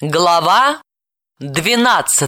Глава 12.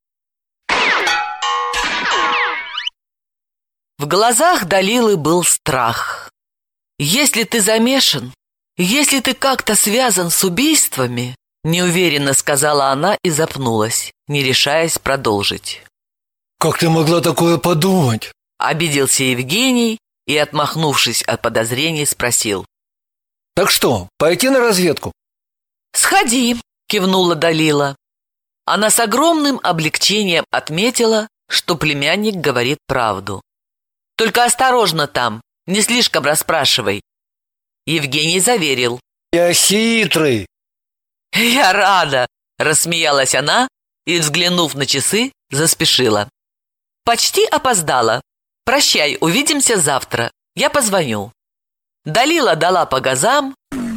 В глазах Далилы был страх. «Если ты замешан, если ты как-то связан с убийствами», неуверенно сказала она и запнулась, не решаясь продолжить. «Как ты могла такое подумать?» Обиделся Евгений и, отмахнувшись от подозрений, спросил. «Так что, пойти на разведку?» «Сходи», — кивнула Далила. Она с огромным облегчением отметила, что племянник говорит правду. «Только осторожно там, не слишком расспрашивай». Евгений заверил. «Я хитрый». «Я рада», — рассмеялась она и, взглянув на часы, заспешила. «Почти опоздала. Прощай, увидимся завтра. Я позвоню». Далила дала по газам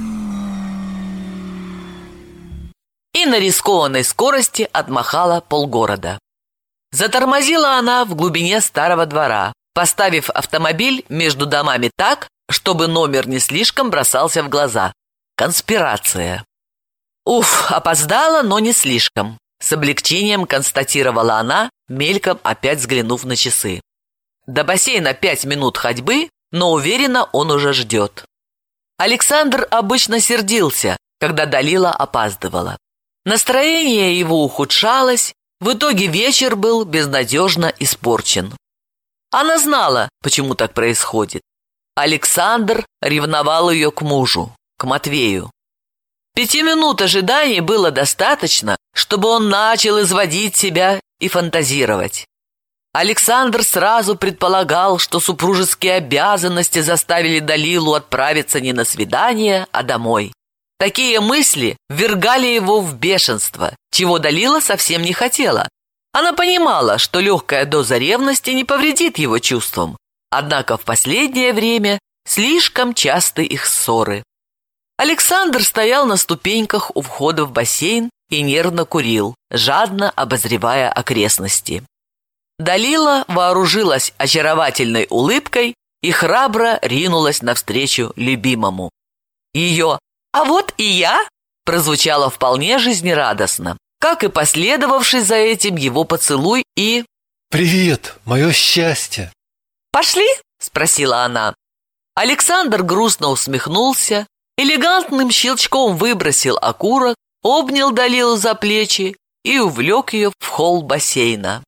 и на рискованной скорости отмахала полгорода. Затормозила она в глубине старого двора, поставив автомобиль между домами так, чтобы номер не слишком бросался в глаза. Конспирация. Уф, опоздала, но не слишком. С облегчением констатировала она, мельком опять взглянув на часы. До бассейна 5 минут ходьбы, но уверена, он уже ждет. Александр обычно сердился, когда Далила опаздывала. Настроение его ухудшалось, в итоге вечер был безнадежно испорчен. Она знала, почему так происходит. Александр ревновал ее к мужу, к Матвею. 5 минут ожидания было достаточно, чтобы он начал изводить себя и фантазировать. Александр сразу предполагал, что супружеские обязанности заставили Далилу отправиться не на свидание, а домой. Такие мысли ввергали его в бешенство, чего Далила совсем не хотела. Она понимала, что легкая доза ревности не повредит его чувствам, однако в последнее время слишком часты их ссоры. Александр стоял на ступеньках у входа в бассейн и нервно курил, жадно обозревая окрестности. Далила вооружилась очаровательной улыбкой и храбро ринулась навстречу любимому. Ее «А вот и я» прозвучало вполне жизнерадостно, как и последовавший за этим его поцелуй и... «Привет, мое счастье!» «Пошли?» – спросила она. Александр грустно усмехнулся, элегантным щелчком выбросил окурок, обнял Далилу за плечи и увлек ее в холл бассейна.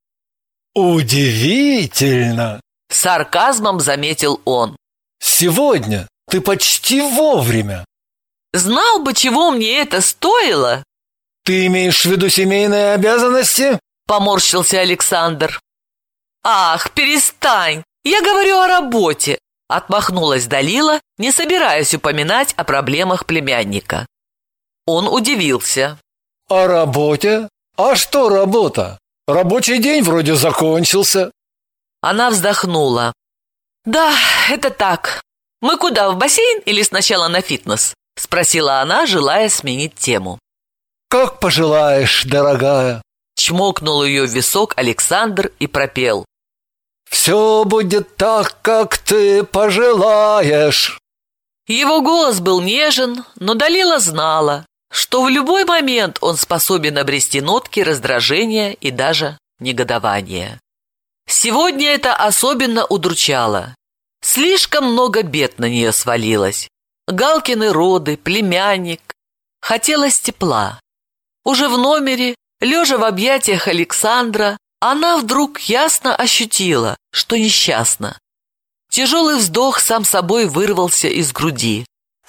«Удивительно!» – с сарказмом заметил он. «Сегодня ты почти вовремя!» «Знал бы, чего мне это стоило!» «Ты имеешь в виду семейные обязанности?» – поморщился Александр. «Ах, перестань! Я говорю о работе!» – отмахнулась Далила, не собираясь упоминать о проблемах племянника. Он удивился. «О работе? А что работа? Рабочий день вроде закончился». Она вздохнула. «Да, это так. Мы куда, в бассейн или сначала на фитнес?» – спросила она, желая сменить тему. «Как пожелаешь, дорогая», – чмокнул ее в висок Александр и пропел. «Все будет так, как ты пожелаешь». Его голос был нежен, но Далила знала, что в любой момент он способен обрести нотки раздражения и даже негодования. Сегодня это особенно удручало. Слишком много бед на нее свалилось. Галкины роды, племянник. Хотелось тепла. Уже в номере, лежа в объятиях Александра, она вдруг ясно ощутила, что несчастна. Тяжелый вздох сам собой вырвался из груди.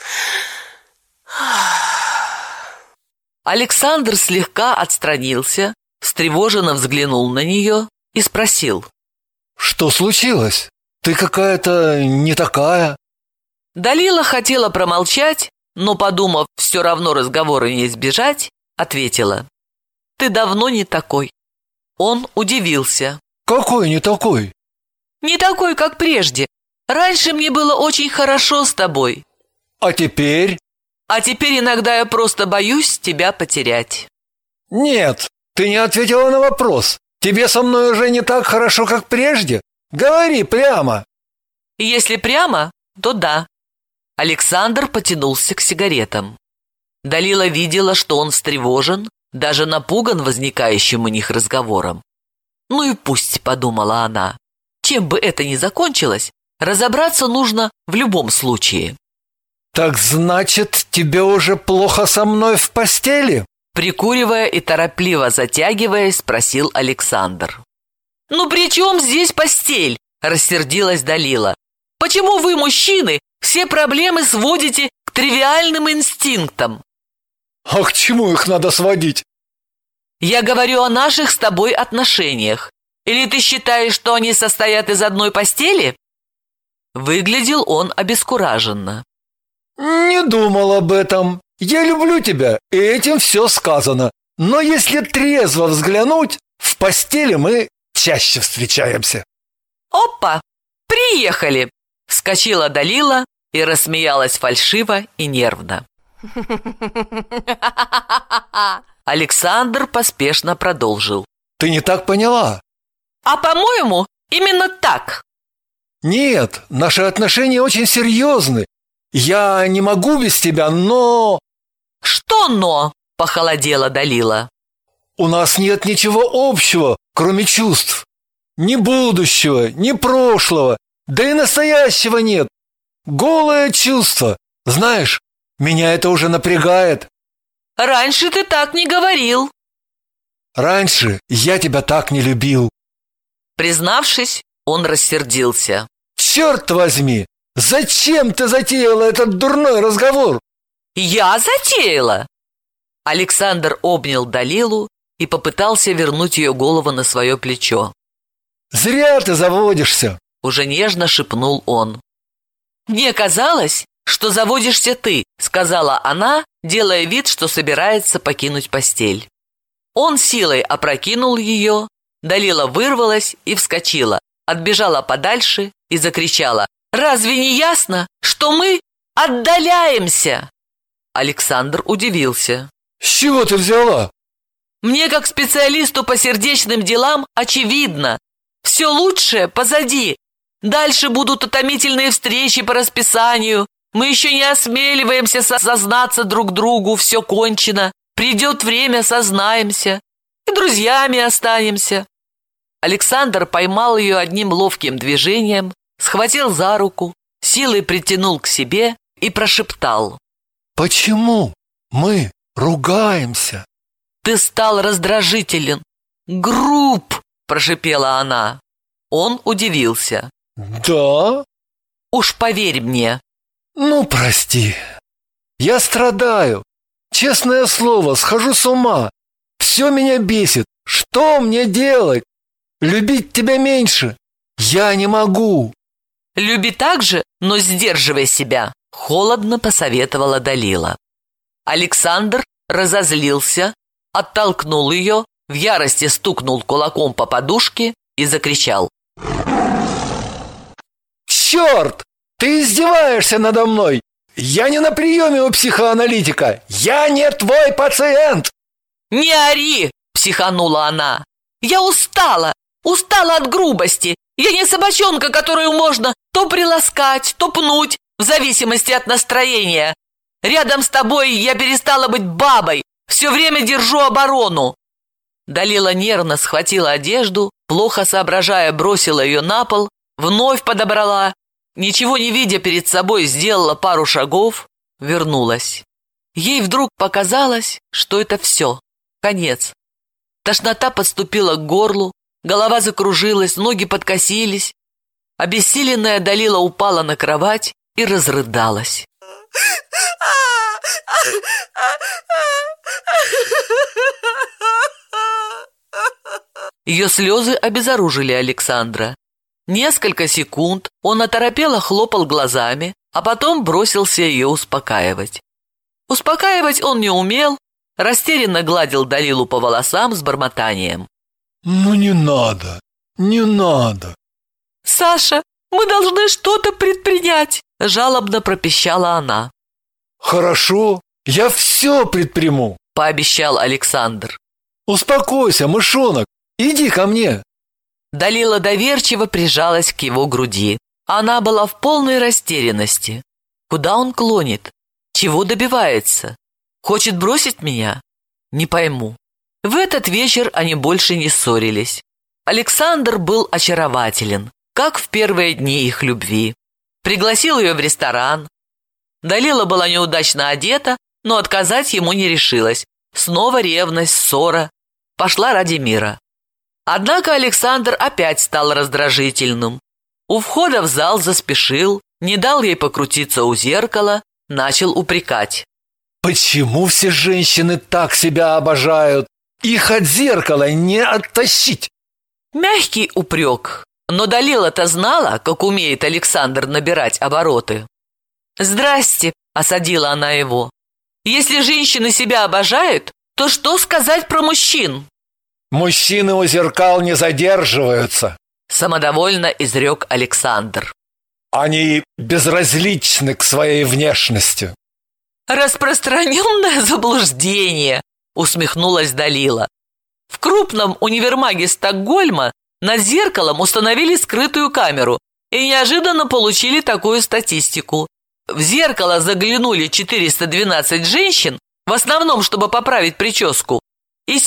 Александр слегка отстранился, встревоженно взглянул на нее и спросил. «Что случилось? Ты какая-то не такая». Далила хотела промолчать, но, подумав, все равно разговора не избежать, ответила. «Ты давно не такой». Он удивился. «Какой не такой?» «Не такой, как прежде. Раньше мне было очень хорошо с тобой». «А теперь?» «А теперь иногда я просто боюсь тебя потерять». «Нет, ты не ответила на вопрос. Тебе со мной уже не так хорошо, как прежде? Говори прямо». «Если прямо, то да». Александр потянулся к сигаретам. Далила видела, что он встревожен, даже напуган возникающим у них разговором. «Ну и пусть», — подумала она, — «чем бы это ни закончилось, разобраться нужно в любом случае». «Так значит, тебе уже плохо со мной в постели?» Прикуривая и торопливо затягиваясь, спросил Александр. «Ну при чем здесь постель?» – рассердилась Далила. «Почему вы, мужчины, все проблемы сводите к тривиальным инстинктам?» «А к чему их надо сводить?» «Я говорю о наших с тобой отношениях. Или ты считаешь, что они состоят из одной постели?» Выглядел он обескураженно. «Не думал об этом. Я люблю тебя, и этим все сказано. Но если трезво взглянуть, в постели мы чаще встречаемся». «Опа! Приехали!» – вскочила Далила и рассмеялась фальшиво и нервно. Александр поспешно продолжил. «Ты не так поняла». «А по-моему, именно так». «Нет, наши отношения очень серьезны. Я не могу без тебя, но...» «Что «но»?» – похолодела Далила. «У нас нет ничего общего, кроме чувств. Ни будущего, ни прошлого, да и настоящего нет. Голое чувство. Знаешь, меня это уже напрягает». «Раньше ты так не говорил». «Раньше я тебя так не любил». Признавшись, он рассердился. «Черт возьми! Зачем ты затеяла этот дурной разговор?» «Я затеяла!» Александр обнял Далилу и попытался вернуть ее голову на свое плечо. «Зря ты заводишься!» Уже нежно шепнул он. «Мне казалось, что заводишься ты», сказала она, делая вид, что собирается покинуть постель. Он силой опрокинул ее, Далила вырвалась и вскочила, отбежала подальше и закричала: «Разве не ясно, что мы отдаляемся?» Александр удивился. «С чего ты взяла?» «Мне, как специалисту по сердечным делам, очевидно. Все лучшее позади. Дальше будут утомительные встречи по расписанию. Мы еще не осмеливаемся сознаться друг другу, все кончено. Придет время, сознаемся. И друзьями останемся». Александр поймал ее одним ловким движением, схватил за руку, силой притянул к себе и прошептал: «Почему мы ругаемся?» «Ты стал раздражителен, груб», – прошипела она. Он удивился. «Да?» «Уж поверь мне». «Ну, прости. Я страдаю. Честное слово, схожу с ума. Все меня бесит. Что мне делать? Любить тебя меньше? Я не могу». «Люби так же, но сдерживай себя», – холодно посоветовала Далила. Александр разозлился, оттолкнул ее, в ярости стукнул кулаком по подушке и закричал: «Черт! Ты издеваешься надо мной! Я не на приеме у психоаналитика! Я не твой пациент!» «Не ори!» – психанула она. «Я устала от грубости. Я не собачонка, которую можно то приласкать, то пнуть, в зависимости от настроения. Рядом с тобой я перестала быть бабой, все время держу оборону». Далила нервно схватила одежду, плохо соображая, бросила ее на пол, вновь подобрала, ничего не видя перед собой, сделала пару шагов, вернулась. Ей вдруг показалось, что это все, конец. Тошнота подступила к горлу, голова закружилась, ноги подкосились. Обессиленная Далила упала на кровать и разрыдалась. Ее слезы обезоружили Александра. Несколько секунд он оторопело хлопал глазами, а потом бросился ее успокаивать. Успокаивать он не умел, растерянно гладил Далилу по волосам с бормотанием: «Ну не надо, не надо». «Саша, мы должны что-то предпринять», – жалобно пропищала она. «Хорошо, я все предприму», – пообещал Александр. «Успокойся, мышонок, иди ко мне». Далила доверчиво прижалась к его груди. Она была в полной растерянности. Куда он клонит? Чего добивается? Хочет бросить меня? Не пойму. В этот вечер они больше не ссорились. Александр был очарователен, как в первые дни их любви. Пригласил ее в ресторан. Далила была неудачно одета, но отказать ему не решилась. Снова ревность, ссора. Пошла ради мира. Однако Александр опять стал раздражительным. У входа в зал заспешил, не дал ей покрутиться у зеркала, начал упрекать. Почему все женщины так себя обожают? Их от зеркала не оттащить. Мягкий упрек, но Далила-то знала, как умеет Александр набирать обороты. «Здрасте», — осадила она его. «Если женщины себя обожают, то что сказать про мужчин?» Мужчины у зеркал не задерживаются. Самодовольно изрек Александр. Они безразличны к своей внешности. «Распространенное заблуждение», — усмехнулась Далила. В крупном универмаге Стокгольма над зеркалом установили скрытую камеру и неожиданно получили такую статистику. В зеркало заглянули 412 женщин, в основном, чтобы поправить прическу, и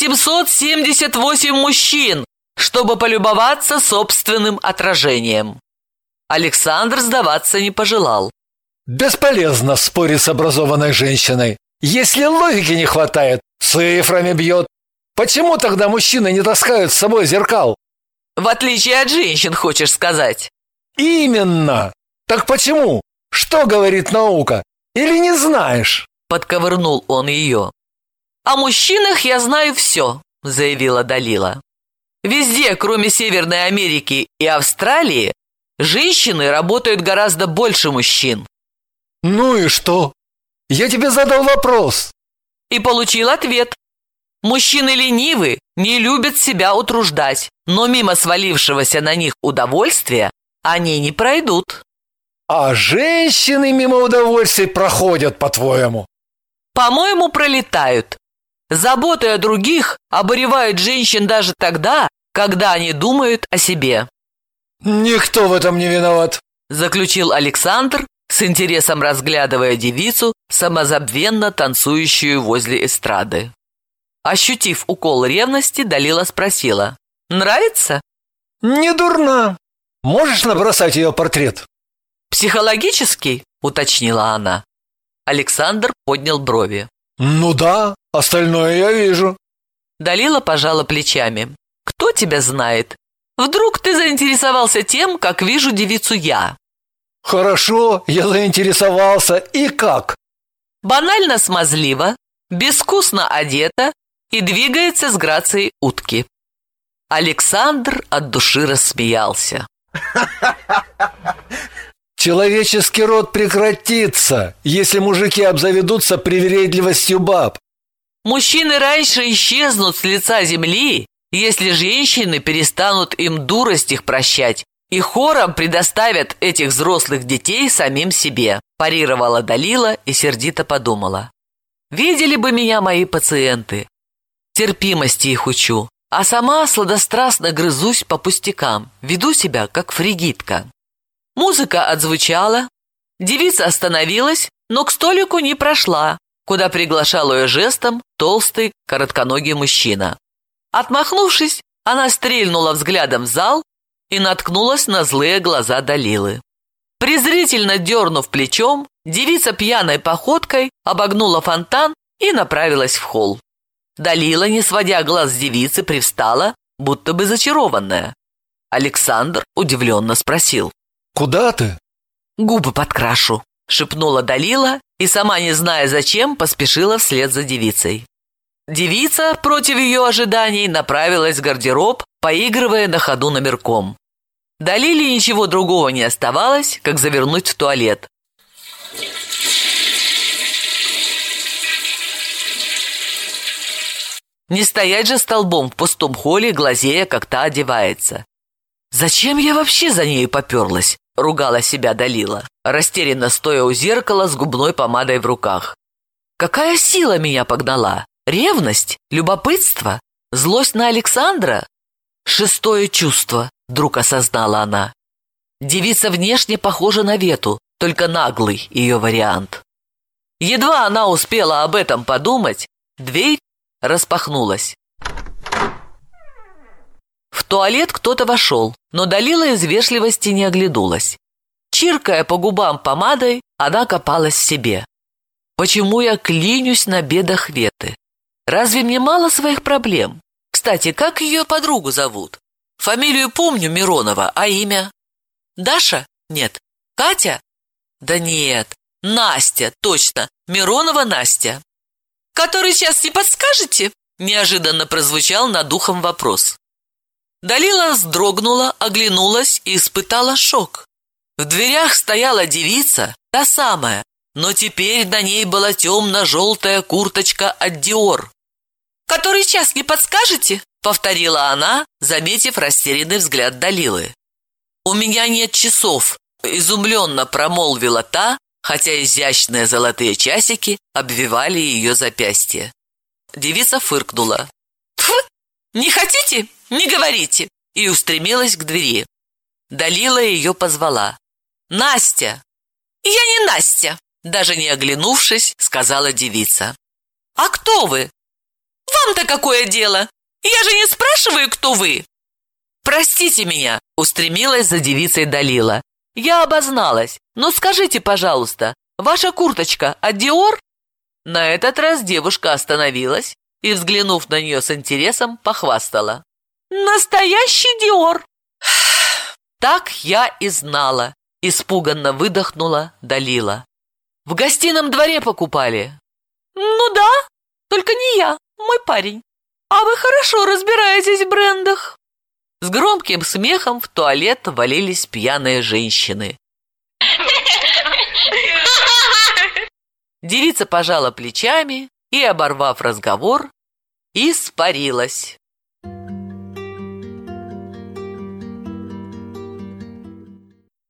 778 мужчин, чтобы полюбоваться собственным отражением. Александр сдаваться не пожелал. Бесполезно спорить с образованной женщиной. Если логики не хватает, цифрами бьет. Почему тогда мужчины не таскают с собой зеркал? В отличие от женщин, хочешь сказать? Именно. Так почему? Что говорит наука? Или не знаешь? Подковырнул он ее. «О мужчинах я знаю все», — заявила Далила. «Везде, кроме Северной Америки и Австралии, женщины работают гораздо больше мужчин». Ну и что? Я тебе задал вопрос. И получил ответ. Мужчины ленивы, не любят себя утруждать, но мимо свалившегося на них удовольствия они не пройдут. А женщины мимо удовольствий проходят, по-твоему? По-моему, пролетают. Заботы о других обуревают женщин даже тогда, когда они думают о себе. Никто в этом не виноват, заключил Александр, с интересом разглядывая девицу, самозабвенно танцующую возле эстрады. Ощутив укол ревности, Далила спросила: «Нравится?» Не дурна. Можешь набросать ее портрет? «Психологический?» – уточнила она. Александр поднял брови. Ну да, остальное я вижу. Далила пожала плечами. «Кто тебя знает? Вдруг ты заинтересовался тем, как вижу девицу я?» Хорошо, я заинтересовался. И как? Банально смазлива, безвкусно одета и двигается с грацией утки. Александр от души рассмеялся. Человеческий род прекратится, если мужики обзаведутся привередливостью баб. Мужчины раньше исчезнут с лица земли, если женщины перестанут им дурость их прощать и хором предоставят этих взрослых детей самим себе, парировала Далила и сердито подумала. Видели бы меня мои пациенты. Терпимости их учу, а сама сладострастно грызусь по пустякам, веду себя как фригидка. Музыка отзвучала, девица остановилась, но к столику не прошла, куда приглашал ее жестом толстый, коротконогий мужчина. Отмахнувшись, она стрельнула взглядом в зал и наткнулась на злые глаза Далилы. Презрительно дернув плечом, девица пьяной походкой обогнула фонтан и направилась в холл. Далила, не сводя глаз с девицы, привстала, будто бы зачарованная. Александр удивленно спросил: «Куда ты?» «Губы подкрашу», — шепнула Далила и, сама не зная зачем, поспешила вслед за девицей. Девица, против ее ожиданий, направилась в гардероб, поигрывая на ходу номерком. Далиле ничего другого не оставалось, как завернуть в туалет. Не стоять же столбом в пустом холле, глазея, как та одевается. «Зачем я вообще за ней поперлась?» – ругала себя Далила, растерянно стоя у зеркала с губной помадой в руках. «Какая сила меня погнала? Ревность? Любопытство? Злость на Александра? Шестое чувство», – вдруг осознала она. Девица внешне похожа на Вету, только наглый ее вариант. Едва она успела об этом подумать, дверь распахнулась. В туалет кто-то вошел, но Далила из вежливости не оглянулась. Чиркая по губам помадой, она копалась в себе. Почему я клянусь на бедах Веты? Разве мне мало своих проблем? Кстати, как ее подругу зовут? Фамилию помню, Миронова, а имя? Даша? Нет. Катя? Да нет. Настя, точно. Миронова Настя. Который час не подскажете? Неожиданно прозвучал над ухом вопрос. Далила вздрогнула, оглянулась и испытала шок. В дверях стояла девица, та самая, но теперь на ней была темно-желтая курточка от Диор. «Который час не подскажете?» — повторила она, заметив растерянный взгляд Далилы. «У меня нет часов», — изумленно промолвила та, хотя изящные золотые часики обвивали ее запястье. Девица фыркнула. «Фу! Не хотите? Не говорите!» и устремилась к двери. Далила ее позвала. «Настя!» «Я не Настя!» даже не оглянувшись, сказала девица. «А кто вы?» «Вам-то какое дело? Я же не спрашиваю, кто вы!» «Простите меня!» устремилась за девицей Далила. «Я обозналась, но скажите, пожалуйста, ваша курточка от Диор?» На этот раз девушка остановилась и, взглянув на нее с интересом, похвастала. «Настоящий Диор!» «Так я и знала!» – испуганно выдохнула Далила. «В гостином дворе покупали?» «Ну да, только не я, мой парень. А вы хорошо разбираетесь в брендах!» С громким смехом в туалет валились пьяные женщины. Девица пожала плечами и, оборвав разговор, испарилась.